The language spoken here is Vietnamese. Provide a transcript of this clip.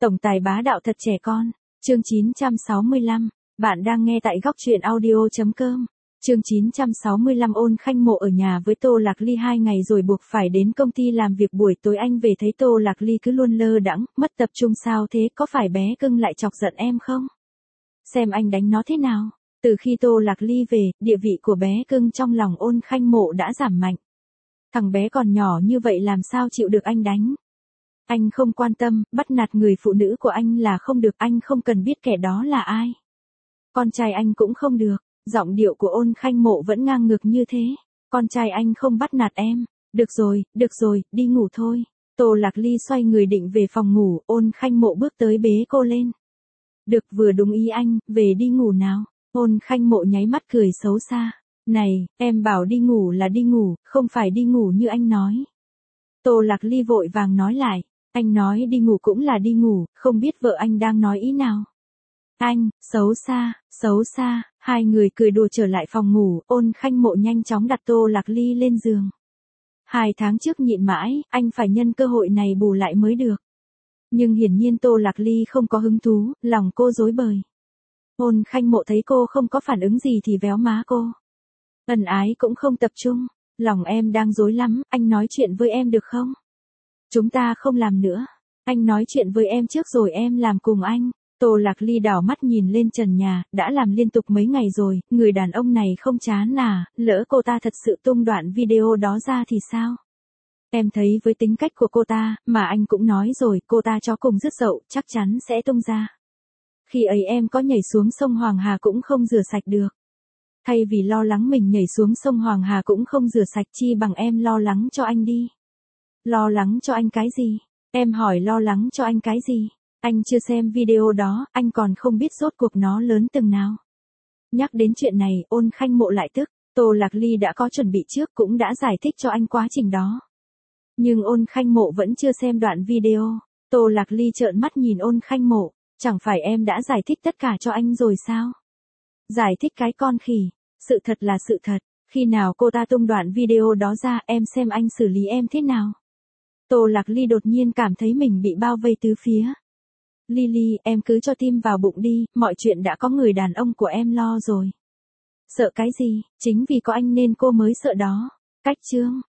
Tổng tài bá đạo thật trẻ con. Chương 965. Bạn đang nghe tại góc truyện audio.com. Chương 965 Ôn Khanh Mộ ở nhà với Tô Lạc Ly 2 ngày rồi buộc phải đến công ty làm việc, buổi tối anh về thấy Tô Lạc Ly cứ luôn lơ đãng, mất tập trung. Sao thế, có phải bé cưng lại chọc giận em không? Xem anh đánh nó thế nào. Từ khi Tô Lạc Ly về, địa vị của bé cưng trong lòng Ôn Khanh Mộ đã giảm mạnh. Thằng bé còn nhỏ như vậy làm sao chịu được anh đánh. Anh không quan tâm, bắt nạt người phụ nữ của anh là không được, anh không cần biết kẻ đó là ai. Con trai anh cũng không được. Giọng điệu của Ôn Khanh Mộ vẫn ngang ngược như thế. Con trai anh không bắt nạt em. Được rồi, đi ngủ thôi. Tô Lạc Ly xoay người định về phòng ngủ, Ôn Khanh Mộ bước tới bế cô lên. Được, vừa đúng ý anh, về đi ngủ nào. Ôn Khanh Mộ nháy mắt cười xấu xa. Này, em bảo đi ngủ là đi ngủ, không phải đi ngủ như anh nói. Tô Lạc Ly vội vàng nói lại. Anh nói đi ngủ cũng là đi ngủ, không biết vợ anh đang nói ý nào. Anh, xấu xa, hai người cười đùa trở lại phòng ngủ, Ôn Khanh Mộ nhanh chóng đặt Tô Lạc Ly lên giường. 2 tháng trước nhịn mãi, anh phải nhân cơ hội này bù lại mới được. Nhưng hiển nhiên Tô Lạc Ly không có hứng thú, lòng cô rối bời. Ôn Khanh Mộ thấy cô không có phản ứng gì thì véo má cô. Ân ái cũng không tập trung, lòng em đang rối lắm, anh nói chuyện với em được không? Chúng ta không làm nữa, anh nói chuyện với em trước rồi em làm cùng anh. Tô Lạc Ly đảo mắt nhìn lên trần nhà, đã làm liên tục mấy ngày rồi, người đàn ông này không chán à, lỡ cô ta thật sự tung đoạn video đó ra thì sao? Em thấy với tính cách của cô ta, mà anh cũng nói rồi, cô ta chó cùng rứt dậu, chắc chắn sẽ tung ra. Khi ấy em có nhảy xuống sông Hoàng Hà cũng không rửa sạch được. Thay vì lo lắng mình nhảy xuống sông Hoàng Hà cũng không rửa sạch, chi bằng em lo lắng cho anh đi. Lo lắng cho anh cái gì? Em hỏi lo lắng cho anh cái gì? Anh chưa xem video đó, anh còn không biết rốt cuộc nó lớn từng nào. Nhắc đến chuyện này, Ôn Khanh Mộ lại tức. Tô Lạc Ly đã có chuẩn bị trước, cũng đã giải thích cho anh quá trình đó. Nhưng Ôn Khanh Mộ vẫn chưa xem đoạn video. Tô Lạc Ly trợn mắt nhìn Ôn Khanh Mộ. Chẳng phải em đã giải thích tất cả cho anh rồi sao? Giải thích cái con khỉ. Sự thật là sự thật. Khi nào cô ta tung đoạn video đó ra, em xem anh xử lý em thế nào? Tô Lạc Ly đột nhiên cảm thấy mình bị bao vây tứ phía. Ly, em cứ cho tim vào bụng đi, mọi chuyện đã có người đàn ông của em lo rồi. Sợ cái gì, chính vì có anh nên cô mới sợ đó. Cách chương.